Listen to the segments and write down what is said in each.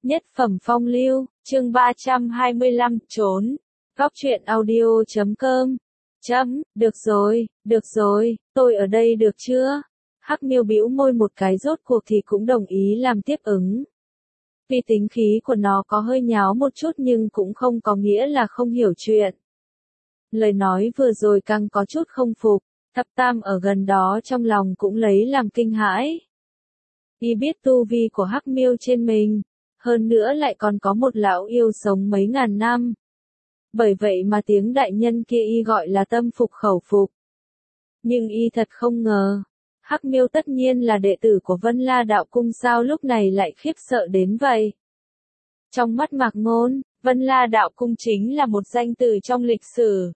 Nhất phẩm phong lưu, chương 325, trốn. Góc truyện audio.com. Được rồi, tôi ở đây được chưa? Hắc Miêu bĩu môi một cái, rốt cuộc thì cũng đồng ý làm tiếp ứng. Tuy tính khí của nó có hơi nháo một chút nhưng cũng không có nghĩa là không hiểu chuyện. Lời nói vừa rồi càng có chút không phục, Thập Tam ở gần đó trong lòng cũng lấy làm kinh hãi. Y biết tu vi của Hắc Miêu trên mình, hơn nữa lại còn có một lão yêu sống mấy ngàn năm. Bởi vậy mà tiếng đại nhân kia y gọi là tâm phục khẩu phục. Nhưng y thật không ngờ, Hắc Miêu tất nhiên là đệ tử của Vân La Đạo Cung, sao lúc này lại khiếp sợ đến vậy. Trong mắt Mạc Ngôn, Vân La Đạo Cung chính là một danh từ trong lịch sử.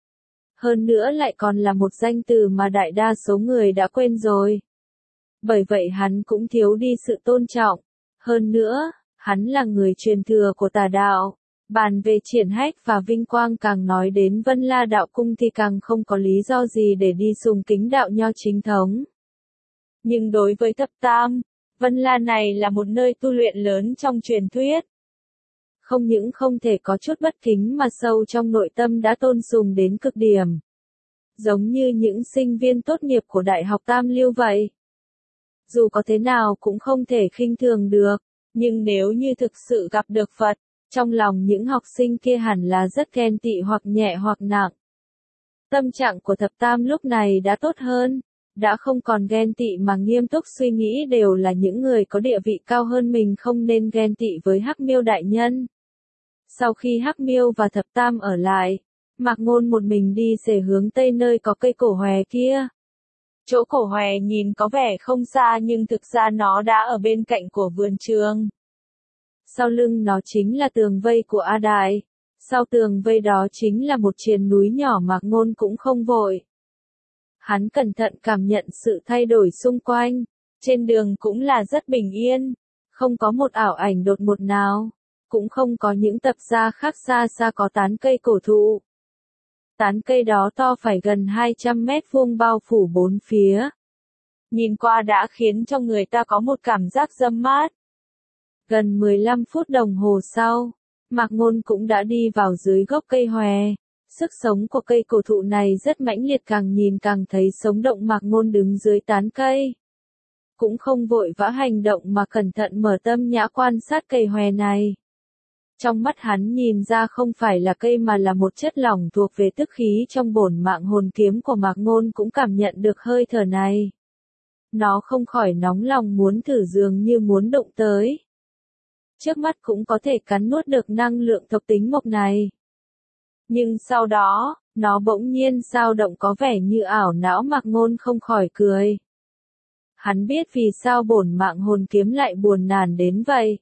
Hơn nữa lại còn là một danh từ mà đại đa số người đã quên rồi. Bởi vậy hắn cũng thiếu đi sự tôn trọng. Hơn nữa, hắn là người truyền thừa của tà đạo. Bàn về triển hách và vinh quang, càng nói đến Vân La Đạo Cung thì càng không có lý do gì để đi sùng kính đạo nho chính thống. Nhưng đối với Thập Tam, Vân La này là một nơi tu luyện lớn trong truyền thuyết. Không những không thể có chút bất kính mà sâu trong nội tâm đã tôn sùng đến cực điểm. Giống như những sinh viên tốt nghiệp của Đại học Tam Lưu vậy. Dù có thế nào cũng không thể khinh thường được, nhưng nếu như thực sự gặp được Phật, trong lòng những học sinh kia hẳn là rất ghen tị hoặc nhẹ hoặc nặng. Tâm trạng của Thập Tam lúc này đã tốt hơn, đã không còn ghen tị mà nghiêm túc suy nghĩ đều là những người có địa vị cao hơn mình không nên ghen tị với Hắc Miêu đại nhân. Sau khi Hắc Miêu và Thập Tam ở lại, Mạc Ngôn một mình đi về hướng tây nơi có cây cổ hòe kia. Chỗ cổ hòe nhìn có vẻ không xa nhưng thực ra nó đã ở bên cạnh của vườn trường. Sau lưng nó chính là tường vây của A Đại. Sau tường vây đó chính là một triền núi nhỏ. Mạc Ngôn cũng không vội. Hắn cẩn thận cảm nhận sự thay đổi xung quanh. Trên đường cũng là rất bình yên. Không có một ảo ảnh đột ngột nào. Cũng không có những tập gia khác, xa xa có tán cây cổ thụ. Tán cây đó to phải gần 200 mét vuông bao phủ bốn phía. Nhìn qua đã khiến cho người ta có một cảm giác râm mát. Gần 15 phút đồng hồ sau, Mạc Ngôn cũng đã đi vào dưới gốc cây hòe. Sức sống của cây cổ thụ này rất mãnh liệt, càng nhìn càng thấy sống động. Mạc Ngôn đứng dưới tán cây. Cũng không vội vã hành động mà cẩn thận mở tâm nhã quan sát cây hòe này. Trong mắt hắn nhìn ra không phải là cây mà là một chất lỏng thuộc về tức khí trong bổn mạng hồn kiếm của Mạc Ngôn cũng cảm nhận được hơi thở này. Nó không khỏi nóng lòng muốn thử, dường như muốn đụng tới. Trước mắt cũng có thể cắn nuốt được năng lượng thuộc tính mộc này. Nhưng sau đó, nó bỗng nhiên dao động có vẻ như ảo não. Mạc Ngôn không khỏi cười. Hắn biết vì sao bổn mạng hồn kiếm lại buồn nản đến vậy.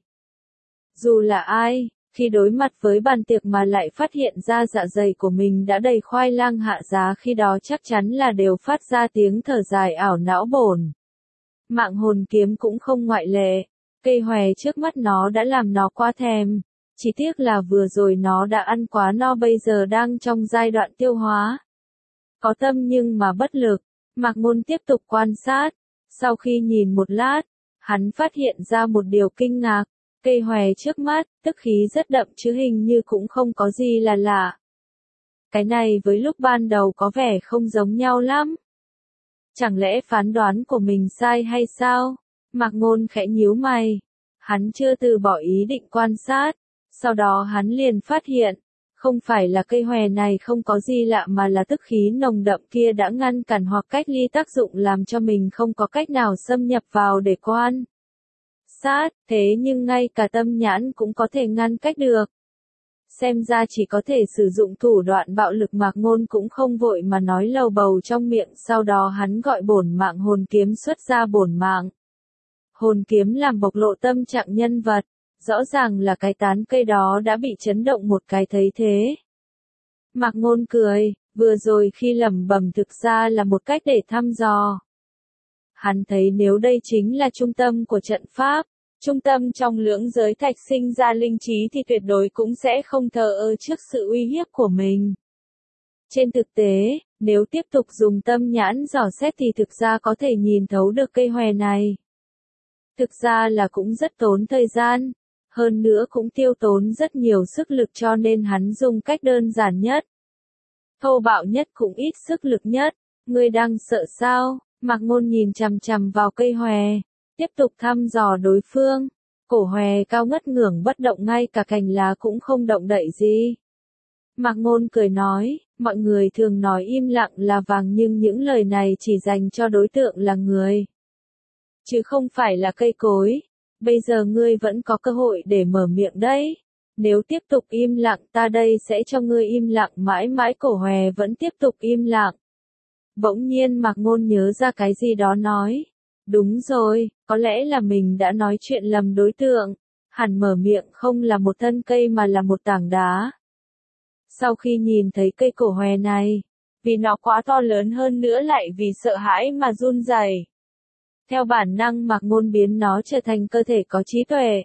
Dù là ai, khi đối mặt với bàn tiệc mà lại phát hiện ra dạ dày của mình đã đầy khoai lang hạ giá, khi đó chắc chắn là đều phát ra tiếng thở dài ảo não bổn. Mạng hồn kiếm cũng không ngoại lệ. Cây hòe trước mắt nó đã làm nó quá thèm. Chỉ tiếc là vừa rồi nó đã ăn quá no, bây giờ đang trong giai đoạn tiêu hóa. Có tâm nhưng mà bất lực. Mạc Ngôn tiếp tục quan sát. Sau khi nhìn một lát, hắn phát hiện ra một điều kinh ngạc. Cây hòe trước mắt, tức khí rất đậm chứ hình như cũng không có gì là lạ. Cái này với lúc ban đầu có vẻ không giống nhau lắm. Chẳng lẽ phán đoán của mình sai hay sao? Mạc Ngôn khẽ nhíu mày. Hắn chưa từ bỏ ý định quan sát. Sau đó hắn liền phát hiện. Không phải là cây hòe này không có gì lạ mà là tức khí nồng đậm kia đã ngăn cản hoặc cách ly tác dụng, làm cho mình không có cách nào xâm nhập vào để quan sát. Thế nhưng ngay cả tâm nhãn cũng có thể ngăn cách được. Xem ra chỉ có thể sử dụng thủ đoạn bạo lực. Mạc Ngôn cũng không vội mà nói lầu bầu trong miệng. Sau đó hắn gọi bổn mạng hồn kiếm xuất ra. Bổn mạng hồn kiếm làm bộc lộ tâm trạng nhân vật. Rõ ràng là cái tán cây đó đã bị chấn động một cái. Thấy thế, Mạc Ngôn cười. Vừa rồi khi lẩm bẩm thực ra là một cách để thăm dò. Hắn thấy nếu đây chính là trung tâm của trận pháp, trung tâm trong lưỡng giới thạch sinh ra linh trí thì tuyệt đối cũng sẽ không thờ ơ trước sự uy hiếp của mình. Trên thực tế, nếu tiếp tục dùng tâm nhãn dò xét thì thực ra có thể nhìn thấu được cây hòe này. Thực ra là cũng rất tốn thời gian. hơn nữa cũng tiêu tốn rất nhiều sức lực cho nên hắn dùng cách đơn giản nhất, thô bạo nhất cũng ít sức lực nhất. Ngươi đang sợ sao? Mạc Ngôn nhìn chằm chằm vào cây hòe, tiếp tục thăm dò đối phương. Cổ hòe cao ngất ngưởng bất động, ngay cả cành lá cũng không động đậy gì. Mạc Ngôn cười nói, mọi người thường nói im lặng là vàng nhưng những lời này chỉ dành cho đối tượng là người, chứ không phải là cây cối. Bây giờ ngươi vẫn có cơ hội để mở miệng đấy. Nếu tiếp tục im lặng ta đây sẽ cho ngươi im lặng mãi mãi. Cổ hòe vẫn tiếp tục im lặng. Bỗng nhiên Mạc Ngôn nhớ ra cái gì đó nói. Đúng rồi, có lẽ là mình đã nói chuyện lầm đối tượng. Hẳn mở miệng không là một thân cây mà là một tảng đá. Sau khi nhìn thấy cây cổ hòe này, vì nó quá to lớn hơn nữa lại vì sợ hãi mà run rẩy. Theo bản năng Mạc Ngôn biến nó trở thành cơ thể có trí tuệ.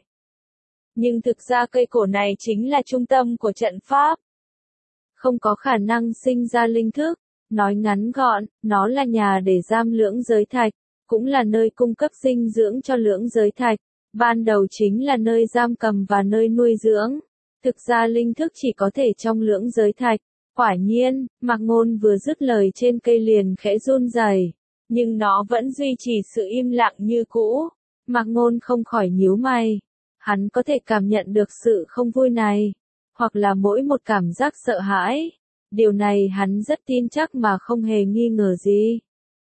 Nhưng thực ra cây cổ này chính là trung tâm của trận pháp. Không có khả năng sinh ra linh thức. Nói ngắn gọn, nó là nhà để giam lưỡng giới thạch, cũng là nơi cung cấp dinh dưỡng cho lưỡng giới thạch. Ban đầu chính là nơi giam cầm và nơi nuôi dưỡng. Thực ra linh thức chỉ có thể trong lưỡng giới thạch. Quả nhiên, Mạc Ngôn vừa dứt lời trên cây liền khẽ run rẩy, nhưng nó vẫn duy trì sự im lặng như cũ. Mạc Ngôn không khỏi nhíu mày. Hắn có thể cảm nhận được sự không vui này, hoặc là mỗi một cảm giác sợ hãi. Điều này hắn rất tin chắc mà không hề nghi ngờ gì.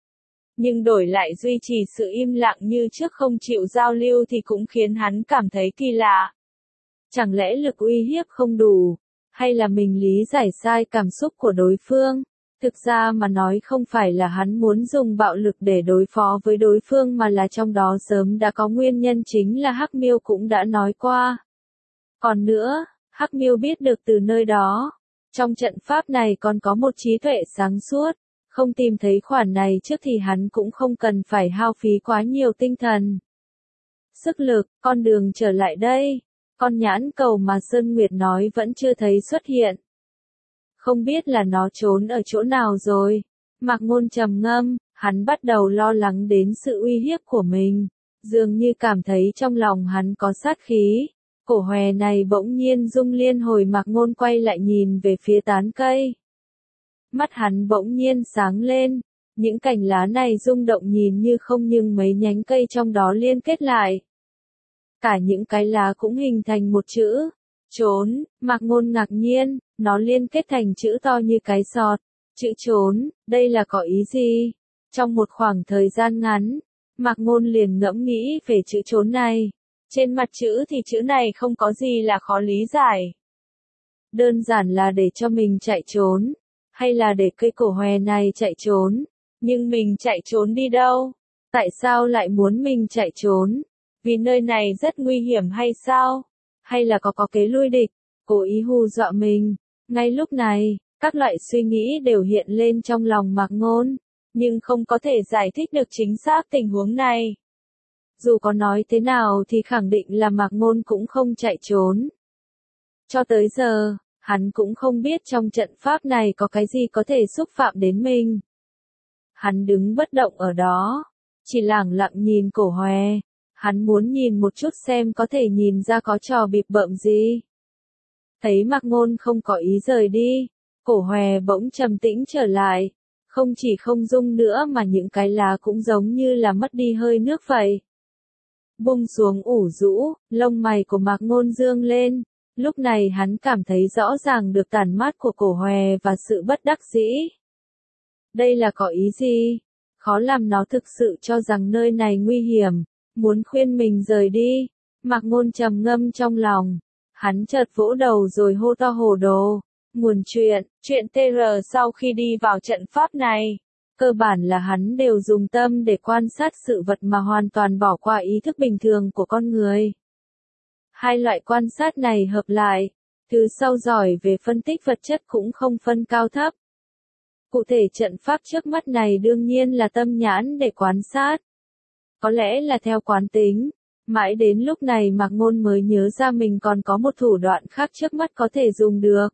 Nhưng đổi lại duy trì sự im lặng như trước không chịu giao lưu thì cũng khiến hắn cảm thấy kỳ lạ. Chẳng lẽ lực uy hiếp không đủ, hay là mình lý giải sai cảm xúc của đối phương? Thực ra mà nói không phải là hắn muốn dùng bạo lực để đối phó với đối phương mà là trong đó sớm đã có nguyên nhân, chính là Hắc Miêu cũng đã nói qua. Còn nữa, Hắc Miêu biết được từ nơi đó, trong trận pháp này còn có một trí tuệ sáng suốt, không tìm thấy khoản này trước thì hắn cũng không cần phải hao phí quá nhiều tinh thần. Sức lực, con đường trở lại đây, con nhãn cầu mà Sơn Nguyệt nói vẫn chưa thấy xuất hiện. Không biết là nó trốn ở chỗ nào rồi. Mạc Ngôn trầm ngâm, hắn bắt đầu lo lắng đến sự uy hiếp của mình, dường như cảm thấy trong lòng hắn có sát khí. Cổ hòe này bỗng nhiên rung liên hồi. Mạc Ngôn quay lại nhìn về phía tán cây. Mắt hắn bỗng nhiên sáng lên, những cành lá này rung động nhìn như không nhưng mấy nhánh cây trong đó liên kết lại. Cả những cái lá cũng hình thành một chữ, trốn. Mạc Ngôn ngạc nhiên, nó liên kết thành chữ to như cái sọt. Chữ trốn, đây là có ý gì? Trong một khoảng thời gian ngắn, Mạc Ngôn liền ngẫm nghĩ về chữ trốn này. Trên mặt chữ thì chữ này không có gì là khó lý giải. Đơn giản là để cho mình chạy trốn, hay là để cây cổ hòe này chạy trốn. Nhưng mình chạy trốn đi đâu? Tại sao lại muốn mình chạy trốn? Vì nơi này rất nguy hiểm hay sao? Hay là có kế lui địch, cố ý hù dọa mình? Ngay lúc này, các loại suy nghĩ đều hiện lên trong lòng Mạc Ngôn, nhưng không có thể giải thích được chính xác tình huống này. Dù có nói thế nào thì khẳng định là Mạc Ngôn cũng không chạy trốn. Cho tới giờ, hắn cũng không biết trong trận pháp này có cái gì có thể xúc phạm đến mình. Hắn đứng bất động ở đó, chỉ lẳng lặng nhìn cổ hòe. Hắn muốn nhìn một chút xem có thể nhìn ra có trò bịp bợm gì. Thấy Mạc Ngôn không có ý rời đi, cổ hòe bỗng trầm tĩnh trở lại. Không chỉ không rung nữa mà những cái lá cũng giống như là mất đi hơi nước vậy. Buông xuống ủ rũ, lông mày của Mạc Ngôn dương lên. Lúc này hắn cảm thấy rõ ràng được tàn mát của cổ hòe và sự bất đắc dĩ. Đây là có ý gì? Khó làm nó thực sự cho rằng nơi này nguy hiểm, muốn khuyên mình rời đi. Mạc Ngôn trầm ngâm trong lòng. Hắn chợt vỗ đầu rồi hô to hồ đồ. Nguồn chuyện TR sau khi đi vào trận pháp này. Cơ bản là hắn đều dùng tâm để quan sát sự vật mà hoàn toàn bỏ qua ý thức bình thường của con người. Hai loại quan sát này hợp lại, thứ sau giỏi về phân tích vật chất cũng không phân cao thấp. Cụ thể trận pháp trước mắt này đương nhiên là tâm nhãn để quan sát. Có lẽ là theo quán tính, mãi đến lúc này Mạc Ngôn mới nhớ ra mình còn có một thủ đoạn khác trước mắt có thể dùng được.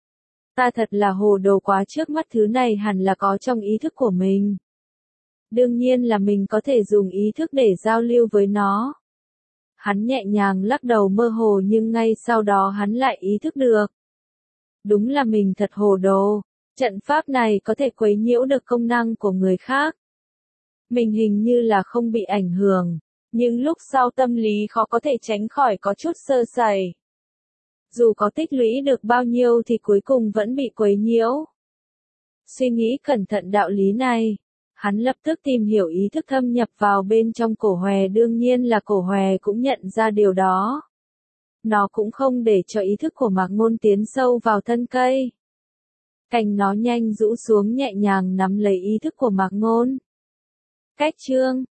Ta thật là hồ đồ quá, trước mắt thứ này hẳn là có trong ý thức của mình. Đương nhiên là mình có thể dùng ý thức để giao lưu với nó. Hắn nhẹ nhàng lắc đầu mơ hồ nhưng ngay sau đó hắn lại ý thức được. Đúng là mình thật hồ đồ, trận pháp này có thể quấy nhiễu được công năng của người khác. Mình hình như là không bị ảnh hưởng, nhưng lúc sau tâm lý khó có thể tránh khỏi có chút sơ sẩy. Dù có tích lũy được bao nhiêu thì cuối cùng vẫn bị quấy nhiễu. Suy nghĩ cẩn thận đạo lý này, hắn lập tức tìm hiểu ý thức thâm nhập vào bên trong cổ hòe, đương nhiên là cổ hòe cũng nhận ra điều đó. Nó cũng không để cho ý thức của Mạc Ngôn tiến sâu vào thân cây. Cành nó nhanh rũ xuống nhẹ nhàng nắm lấy ý thức của Mạc Ngôn. Cách chương